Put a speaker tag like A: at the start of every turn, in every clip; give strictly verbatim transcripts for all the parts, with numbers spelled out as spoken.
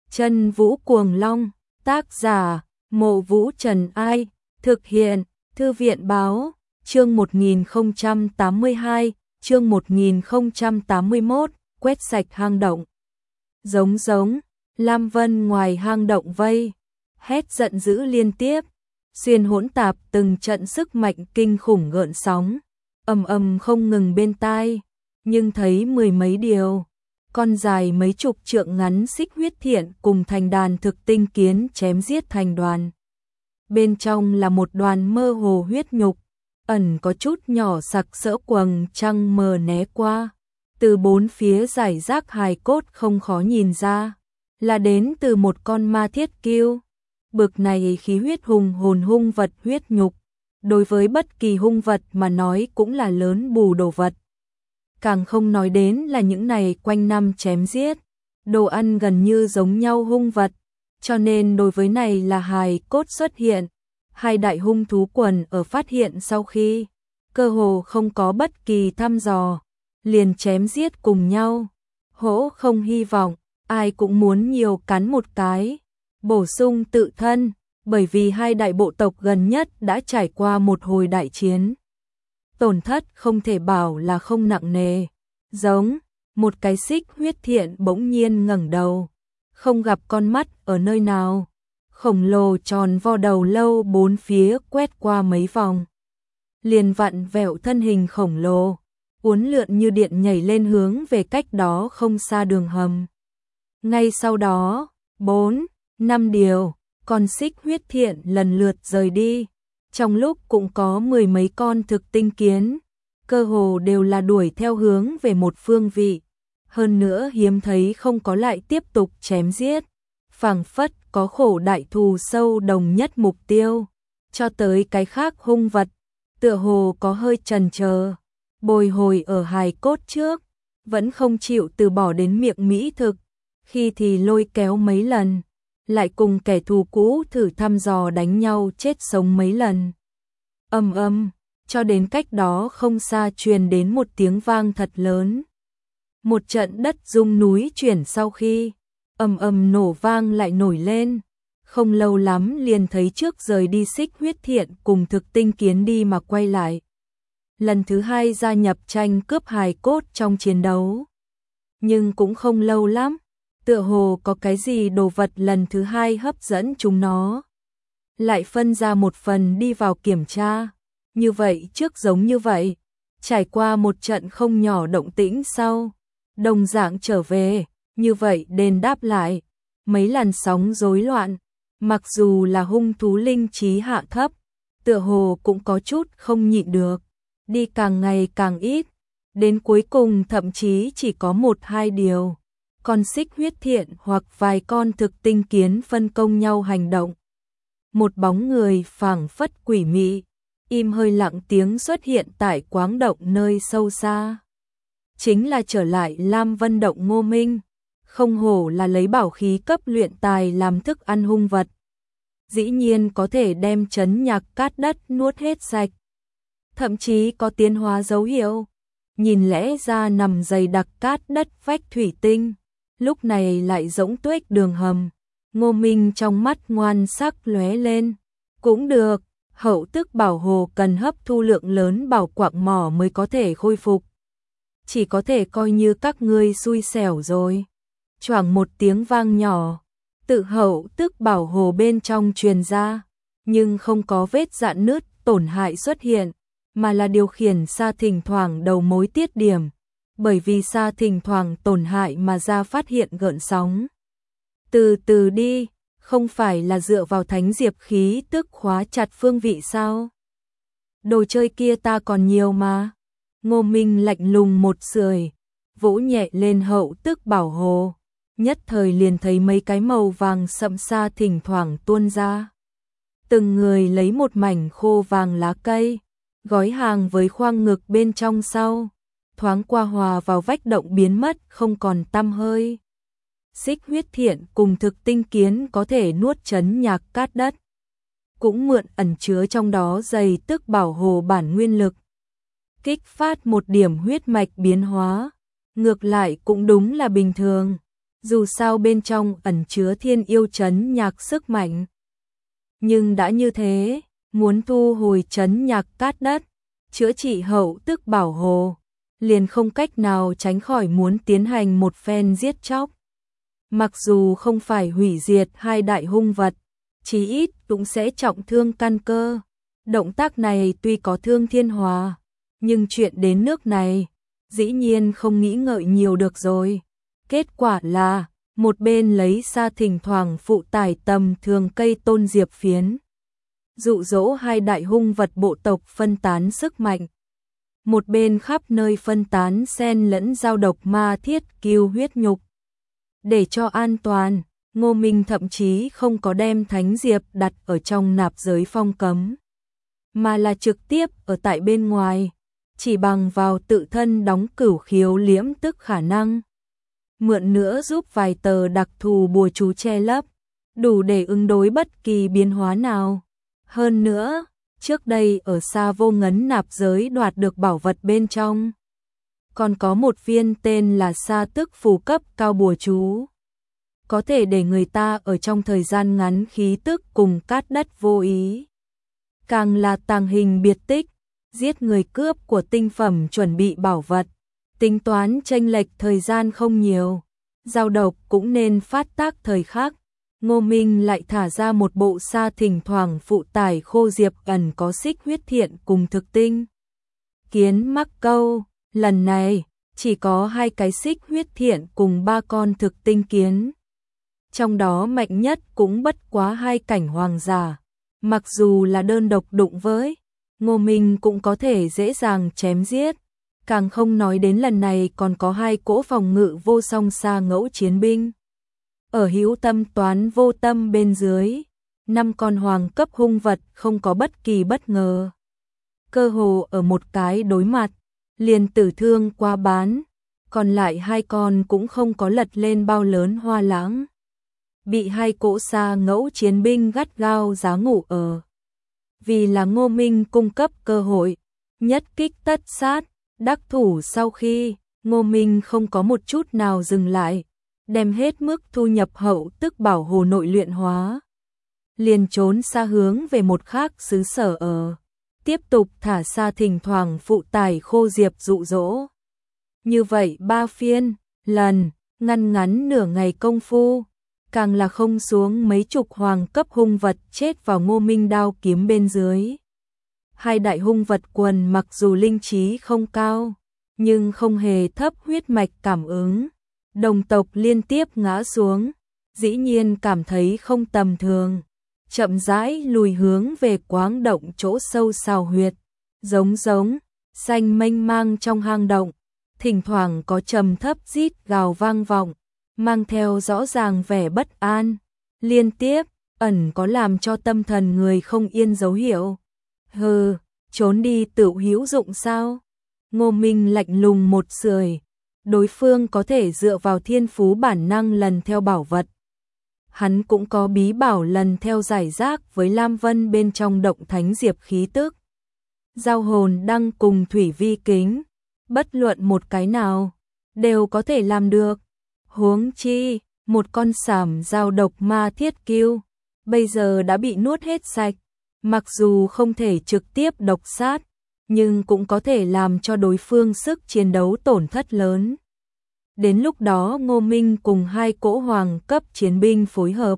A: Chân Vũ Cuồng Long, tác giả, Mộ Vũ Trần Ai, thực hiện, Thư viện Báo, chương một nghìn không trăm tám mươi hai, chương một nghìn không trăm tám mươi mốt, quét sạch hang động. Giống giống, Lam Vân ngoài hang động vây, hét giận dữ liên tiếp, xuyên hỗn tạp từng trận sức mạnh kinh khủng gợn sóng, ầm ầm không ngừng bên tai, nhưng thấy mười mấy điều. Con dài mấy chục trượng ngắn xích huyết thiện cùng thành đàn thực tinh kiến chém giết thành đoàn. Bên trong là một đoàn mơ hồ huyết nhục, ẩn có chút nhỏ sặc sỡ quầng trăng mờ né qua. Từ bốn phía giải rác hài cốt không khó nhìn ra, là đến từ một con ma thiết kiêu. Bực này khí huyết hùng hồn hung vật huyết nhục, đối với bất kỳ hung vật mà nói cũng là lớn bù đồ vật. Càng không nói đến là những này quanh năm chém giết, đồ ăn gần như giống nhau hung vật, cho nên đối với này là hài cốt xuất hiện. Hai đại hung thú quần ở phát hiện sau khi, cơ hồ không có bất kỳ thăm dò, liền chém giết cùng nhau. Hỗ không hy vọng, ai cũng muốn nhiều cắn một cái, bổ sung tự thân, bởi vì hai đại bộ tộc gần nhất đã trải qua một hồi đại chiến. Tổn thất không thể bảo là không nặng nề. Giống, một cái xích huyết thiện bỗng nhiên ngẩng đầu, không gặp con mắt ở nơi nào. Khổng lồ tròn vo đầu lâu bốn phía quét qua mấy vòng, liền vặn vẹo thân hình khổng lồ, uốn lượn như điện nhảy lên hướng về cách đó không xa đường hầm. Ngay sau đó, bốn, năm điều, con xích huyết thiện lần lượt rời đi. Trong lúc cũng có mười mấy con thực tinh kiến, cơ hồ đều là đuổi theo hướng về một phương vị. Hơn nữa hiếm thấy không có lại tiếp tục chém giết, phảng phất có khổ đại thù sâu đồng nhất mục tiêu. Cho tới cái khác hung vật, tựa hồ có hơi chần chờ, bồi hồi ở hài cốt trước, vẫn không chịu từ bỏ đến miệng mỹ thực, khi thì lôi kéo mấy lần, lại cùng kẻ thù cũ thử thăm dò đánh nhau chết sống mấy lần. Ầm ầm, cho đến cách đó không xa truyền đến một tiếng vang thật lớn. Một trận đất rung núi chuyển sau khi, ầm ầm nổ vang lại nổi lên. Không lâu lắm liền thấy trước rời đi xích huyết thiện cùng thực tinh kiến đi mà quay lại. Lần thứ hai gia nhập tranh cướp hài cốt trong chiến đấu. Nhưng cũng không lâu lắm, tựa hồ có cái gì đồ vật lần thứ hai hấp dẫn chúng nó. Lại phân ra một phần đi vào kiểm tra. Như vậy trước giống như vậy, trải qua một trận không nhỏ động tĩnh sau, đồng dạng trở về, như vậy đền đáp lại, mấy làn sóng rối loạn, mặc dù là hung thú linh trí hạ thấp, tựa hồ cũng có chút không nhịn được, đi càng ngày càng ít, đến cuối cùng thậm chí chỉ có một hai điều. Con xích huyết thiện hoặc vài con thực tinh kiến phân công nhau hành động. Một bóng người phảng phất quỷ mị, im hơi lặng tiếng xuất hiện tại quáng động nơi sâu xa. Chính là trở lại Lam Vân động Ngô Minh, không hổ là lấy bảo khí cấp luyện tài làm thức ăn hung vật. Dĩ nhiên có thể đem trấn nhạc cát đất nuốt hết sạch. Thậm chí có tiến hóa dấu hiệu, nhìn lẽ ra nằm dày đặc cát đất vách thủy tinh. Lúc này lại rỗng tuếch đường hầm, Ngô Minh trong mắt ngoan sắc lóe lên. Cũng được, hậu tức bảo hồ cần hấp thu lượng lớn bảo quạng mỏ mới có thể khôi phục. Chỉ có thể coi như các ngươi xui xẻo rồi. Choảng một tiếng vang nhỏ, tự hậu tức bảo hồ bên trong truyền ra, nhưng không có vết rạn nứt tổn hại xuất hiện, mà là điều khiển xa thỉnh thoảng đầu mối tiết điểm. Bởi vì xa thỉnh thoảng tổn hại mà ra phát hiện gợn sóng. Từ từ đi, không phải là dựa vào thánh diệp khí tức khóa chặt phương vị sao? Đồ chơi kia ta còn nhiều mà. Ngô Minh lạnh lùng một sưởi, vỗ nhẹ lên hậu tức bảo hồ, nhất thời liền thấy mấy cái màu vàng sậm xa thỉnh thoảng tuôn ra. Từng người lấy một mảnh khô vàng lá cây, gói hàng với khoang ngực bên trong sau. Thoáng qua hòa vào vách động biến mất không còn tăm hơi. Xích huyết thiện cùng thực tinh kiến có thể nuốt trấn nhạc cát đất, cũng mượn ẩn chứa trong đó dày tức bảo hồ bản nguyên lực, kích phát một điểm huyết mạch biến hóa, ngược lại cũng đúng là bình thường. Dù sao bên trong ẩn chứa thiên yêu trấn nhạc sức mạnh. Nhưng đã như thế, muốn thu hồi trấn nhạc cát đất, chữa trị hậu tức bảo hồ, liền không cách nào tránh khỏi muốn tiến hành một phen giết chóc. Mặc dù không phải hủy diệt hai đại hung vật, chí ít cũng sẽ trọng thương căn cơ. Động tác này tuy có thương thiên hòa, nhưng chuyện đến nước này, dĩ nhiên không nghĩ ngợi nhiều được rồi. Kết quả là, một bên lấy ra thỉnh thoảng phụ tải tầm thường cây tôn diệp phiến, dụ dỗ hai đại hung vật bộ tộc phân tán sức mạnh. Một bên khắp nơi phân tán xen lẫn giao độc ma thiết kiêu huyết nhục. Để cho an toàn, Ngô Minh thậm chí không có đem thánh diệp đặt ở trong nạp giới phong cấm, mà là trực tiếp ở tại bên ngoài, chỉ bằng vào tự thân đóng cửu khiếu liễm tức khả năng. Mượn nữa giúp vài tờ đặc thù bùa chú che lấp, đủ để ứng đối bất kỳ biến hóa nào. Hơn nữa, trước đây ở xa vô ngấn nạp giới đoạt được bảo vật bên trong, còn có một viên tên là sa tức phù cấp cao bùa chú, có thể để người ta ở trong thời gian ngắn khí tức cùng cát đất vô ý. Càng là tàng hình biệt tích, giết người cướp của tinh phẩm chuẩn bị bảo vật, tính toán chênh lệch thời gian không nhiều, giao độc cũng nên phát tác thời khắc. Ngô Minh lại thả ra một bộ sa thỉnh thoảng phụ tải khô diệp ẩn có xích huyết thiện cùng thực tinh kiến mắc câu, lần này chỉ có hai cái xích huyết thiện cùng ba con thực tinh kiến. Trong đó mạnh nhất cũng bất quá hai cảnh hoàng giả, mặc dù là đơn độc đụng với, Ngô Minh cũng có thể dễ dàng chém giết. Càng không nói đến lần này còn có hai cỗ phòng ngự vô song xa ngẫu chiến binh. Ở hữu tâm toán vô tâm bên dưới, năm con hoàng cấp hung vật không có bất kỳ bất ngờ. Cơ hồ ở một cái đối mặt, liền tử thương qua bán, còn lại hai con cũng không có lật lên bao lớn hoa lãng. Bị hai cỗ xa ngẫu chiến binh gắt gao giá ngủ ở. Vì là Ngô Minh cung cấp cơ hội, nhất kích tất sát, đắc thủ sau khi, Ngô Minh không có một chút nào dừng lại, đem hết mức thu nhập hậu tức bảo hồ nội luyện hóa. Liền trốn xa hướng về một khác xứ sở ở, tiếp tục thả xa thỉnh thoảng phụ tải khô diệp dụ dỗ. Như vậy ba phiên, lần, ngăn ngắn nửa ngày công phu, càng là không xuống mấy chục hoàng cấp hung vật chết vào Ngô Minh đao kiếm bên dưới. Hai đại hung vật quần mặc dù linh trí không cao, nhưng không hề thấp huyết mạch cảm ứng. Đồng tộc liên tiếp ngã xuống, dĩ nhiên cảm thấy không tầm thường. Chậm rãi lùi hướng về quáng động chỗ sâu sào huyệt. Giống giống, xanh mênh mang trong hang động. Thỉnh thoảng có trầm thấp rít gào vang vọng, mang theo rõ ràng vẻ bất an. Liên tiếp, ẩn có làm cho tâm thần người không yên dấu hiệu. Hừ, trốn đi tự hữu dụng sao? Ngô Minh lạnh lùng một sưởi, đối phương có thể dựa vào thiên phú bản năng lần theo bảo vật. Hắn cũng có bí bảo lần theo giải rác với Lam Vân bên trong động thánh diệp khí tức. Giao hồn đăng cùng thủy vi kính, bất luận một cái nào, đều có thể làm được. Huống chi, một con sảm giao độc ma thiết kiêu, bây giờ đã bị nuốt hết sạch. Mặc dù không thể trực tiếp độc sát, nhưng cũng có thể làm cho đối phương sức chiến đấu tổn thất lớn. Đến lúc đó Ngô Minh cùng hai cỗ hoàng cấp chiến binh phối hợp,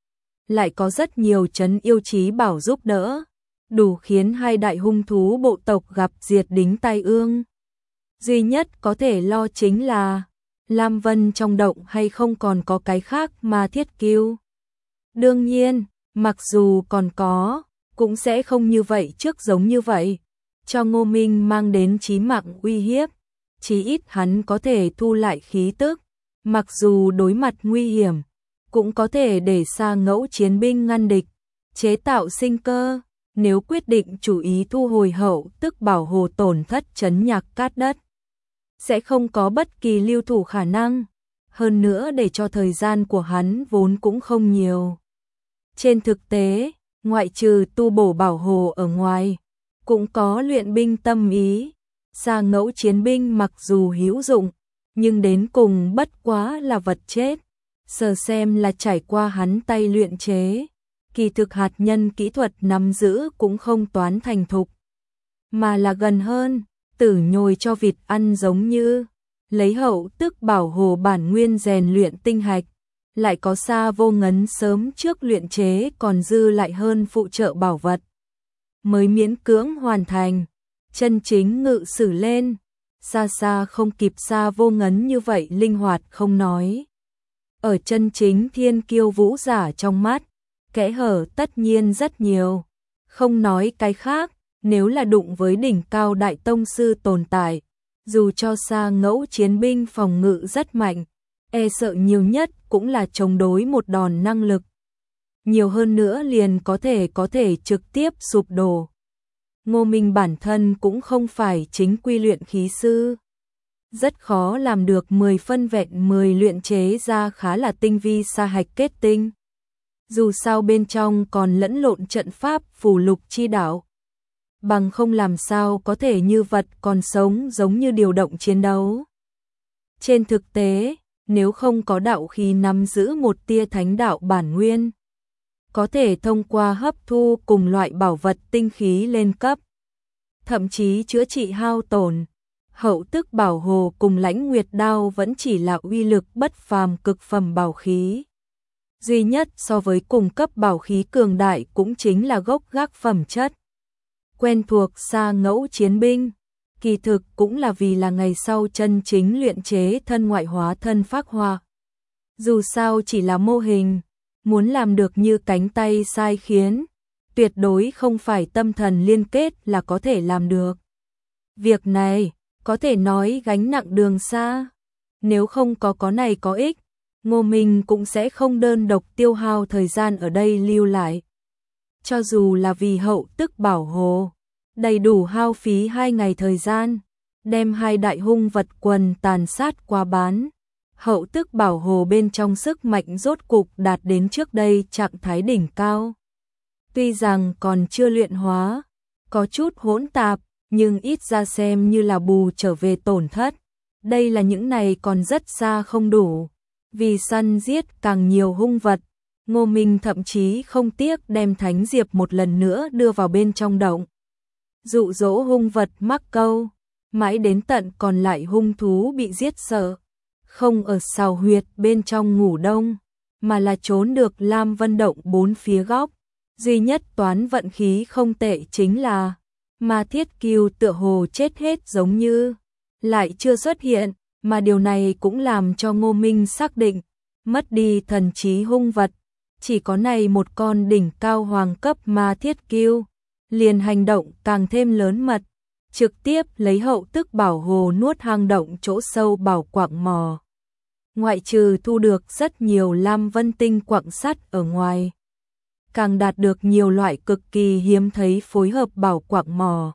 A: lại có rất nhiều trấn yêu chí bảo giúp đỡ, đủ khiến hai đại hung thú bộ tộc gặp diệt đính tai ương. Duy nhất có thể lo chính là Lam Vân trong động hay không còn có cái khác mà thiết kiêu. Đương nhiên, mặc dù còn có, cũng sẽ không như vậy trước giống như vậy, cho Ngô Minh mang đến chí mạng uy hiếp. Chí ít hắn có thể thu lại khí tức, mặc dù đối mặt nguy hiểm, cũng có thể để xa ngẫu chiến binh ngăn địch, chế tạo sinh cơ. Nếu quyết định chủ ý thu hồi hậu tức bảo hồ tổn thất trấn nhạc cát đất, sẽ không có bất kỳ lưu thủ khả năng. Hơn nữa để cho thời gian của hắn vốn cũng không nhiều. Trên thực tế, ngoại trừ tu bổ bảo hồ ở ngoài, cũng có luyện binh tâm ý. Xa ngẫu chiến binh mặc dù hữu dụng, nhưng đến cùng bất quá là vật chết, Sờ xem là trải qua hắn tay luyện chế, kỳ thực hạt nhân kỹ thuật nắm giữ cũng không toán thành thục, mà là gần hơn, tử nhồi cho vịt ăn giống như, lấy hậu tức bảo hồ bản nguyên rèn luyện tinh hạch, lại có Sa Vô Ngấn sớm trước luyện chế còn dư lại hơn phụ trợ bảo vật, mới miễn cưỡng hoàn thành, chân chính ngự sử lên, xa xa không kịp Sa Vô Ngấn như vậy linh hoạt không nói. Ở chân chính thiên kiêu vũ giả trong mắt, kẽ hở tất nhiên rất nhiều, không nói cái khác, nếu là đụng với đỉnh cao đại tông sư tồn tại, dù cho Sa Ngẫu chiến binh phòng ngự rất mạnh, e sợ nhiều nhất cũng là chống đối một đòn năng lực. Nhiều hơn nữa liền có thể có thể trực tiếp sụp đổ. Ngô Minh bản thân cũng không phải chính quy luyện khí sư. Rất khó làm được mười phân vẹn mười luyện chế ra khá là tinh vi sa hạch kết tinh. Dù sao bên trong còn lẫn lộn trận pháp phù lục chi đạo. Bằng không làm sao có thể như vật còn sống giống như điều động chiến đấu. Trên thực tế, nếu không có đạo khí nắm giữ một tia thánh đạo bản nguyên, có thể thông qua hấp thu cùng loại bảo vật tinh khí lên cấp, thậm chí chữa trị hao tổn, hậu tức bảo hồ cùng lãnh nguyệt đao vẫn chỉ là uy lực bất phàm cực phẩm bảo khí. Duy nhất so với cùng cấp bảo khí cường đại cũng chính là gốc gác phẩm chất. Quen thuộc Sa Ngẫu chiến binh, kỳ thực cũng là vì là ngày sau chân chính luyện chế thân ngoại hóa thân phác hoa. Dù sao chỉ là mô hình, muốn làm được như cánh tay sai khiến, tuyệt đối không phải tâm thần liên kết là có thể làm được. Việc này, có thể nói gánh nặng đường xa. Nếu không có có này có ích, Ngô Minh cũng sẽ không đơn độc tiêu hao thời gian ở đây lưu lại. Cho dù là vì hậu tức bảo hồ, đầy đủ hao phí hai ngày thời gian, đem hai đại hung vật quần tàn sát qua bán. Hậu tức bảo hồ bên trong sức mạnh rốt cục đạt đến trước đây trạng thái đỉnh cao. Tuy rằng còn chưa luyện hóa, có chút hỗn tạp, nhưng ít ra xem như là bù trở về tổn thất. Đây là những này còn rất xa không đủ. Vì săn giết càng nhiều hung vật, Ngô Minh thậm chí không tiếc đem thánh diệp một lần nữa đưa vào bên trong động. Dụ dỗ hung vật mắc câu, mãi đến tận còn lại hung thú bị giết sợ. Không ở sào huyệt bên trong ngủ đông, mà là trốn được Lam Vân Động bốn phía góc. Duy nhất toán vận khí không tệ chính là Ma Thiết Kiêu tựa hồ chết hết giống như lại chưa xuất hiện, mà điều này cũng làm cho Ngô Minh xác định mất đi thần trí hung vật, chỉ có này một con đỉnh cao hoàng cấp Ma Thiết Kiêu, liền hành động càng thêm lớn mật, trực tiếp lấy hậu tức bảo hồ nuốt hang động chỗ sâu bảo quạng mò. Ngoại trừ thu được rất nhiều lam vân tinh quặng sắt ở ngoài, càng đạt được nhiều loại cực kỳ hiếm thấy phối hợp bảo quạng mò.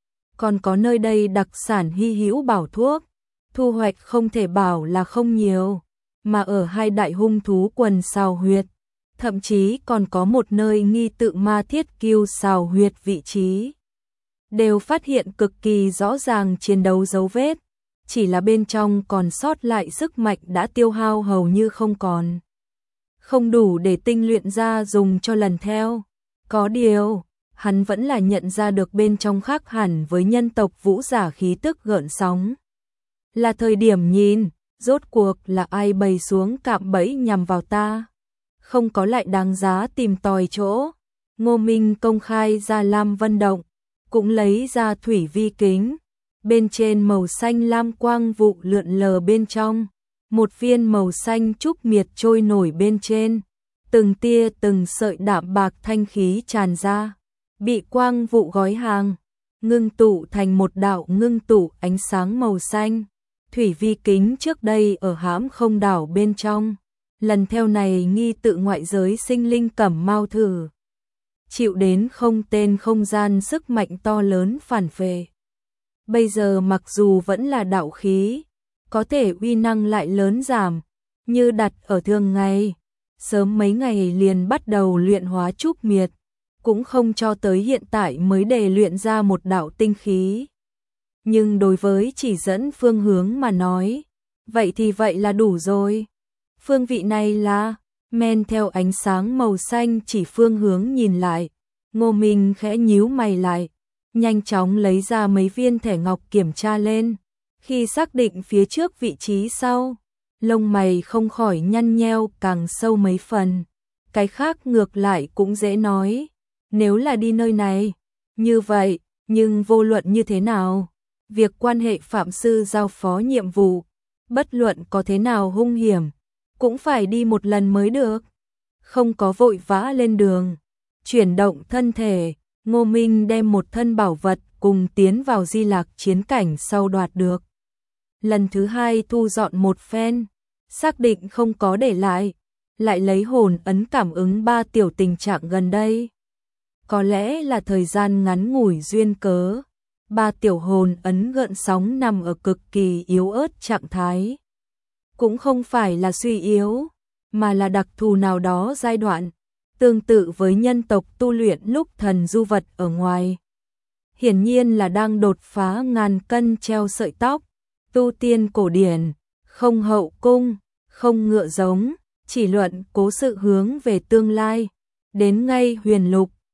A: Còn có nơi đây đặc sản hy hữu bảo thuốc, thu hoạch không thể bảo là không nhiều, mà ở hai đại hung thú quần sào huyệt, thậm chí còn có một nơi nghi tự Ma Thiết Kiêu sào huyệt vị trí. Đều phát hiện cực kỳ rõ ràng chiến đấu dấu vết, chỉ là bên trong còn sót lại sức mạnh đã tiêu hao hầu như không còn. Không đủ để tinh luyện ra dùng cho lần theo. Có điều, hắn vẫn là nhận ra được bên trong khác hẳn với nhân tộc vũ giả khí tức gợn sóng. Là thời điểm nhìn, rốt cuộc là ai bày xuống cạm bẫy nhằm vào ta. Không có lại đáng giá tìm tòi chỗ. Ngô Minh công khai ra Lam Vân Động, cũng lấy ra thủy vi kính. Bên trên màu xanh lam quang vụ lượn lờ bên trong. Một viên màu xanh trúc miệt trôi nổi bên trên. Từng tia từng sợi đạm bạc thanh khí tràn ra. Bị quang vụ gói hàng. Ngưng tụ thành một đạo ngưng tụ ánh sáng màu xanh. Thủy vi kính trước đây ở hãm không đảo bên trong. Lần theo này nghi tự ngoại giới sinh linh cẩm mau thử. Chịu đến không tên không gian sức mạnh to lớn phản phệ. Bây giờ mặc dù vẫn là đạo khí, có thể uy năng lại lớn giảm, như đặt ở thường ngày, sớm mấy ngày liền bắt đầu luyện hóa trúc miệt, cũng không cho tới hiện tại mới để luyện ra một đạo tinh khí. Nhưng đối với chỉ dẫn phương hướng mà nói, vậy thì vậy là đủ rồi. Phương vị này là, men theo ánh sáng màu xanh chỉ phương hướng nhìn lại, Ngô Minh khẽ nhíu mày lại, nhanh chóng lấy ra mấy viên thẻ ngọc kiểm tra lên, khi xác định phía trước vị trí sau, lông mày không khỏi nhăn nheo càng sâu mấy phần, cái khác ngược lại cũng dễ nói, nếu là đi nơi này, như vậy, nhưng vô luận như thế nào, việc quan hệ phạm sư giao phó nhiệm vụ, bất luận có thế nào hung hiểm, cũng phải đi một lần mới được, không có vội vã lên đường. Chuyển động thân thể, Ngô Minh đem một thân bảo vật cùng tiến vào Di Lạc chiến cảnh sau đoạt được. Lần thứ hai thu dọn một phen, xác định không có để lại, lại lấy hồn ấn cảm ứng ba tiểu tình trạng gần đây. Có lẽ là thời gian ngắn ngủi duyên cớ, ba tiểu hồn ấn gợn sóng nằm ở cực kỳ yếu ớt trạng thái. Cũng không phải là suy yếu, mà là đặc thù nào đó giai đoạn, tương tự với nhân tộc tu luyện lúc thần du vật ở ngoài. Hiển nhiên là đang đột phá ngàn cân treo sợi tóc, tu tiên cổ điển, không hậu cung, không ngựa giống, chỉ luận cố sự hướng về tương lai, đến ngay huyền lục,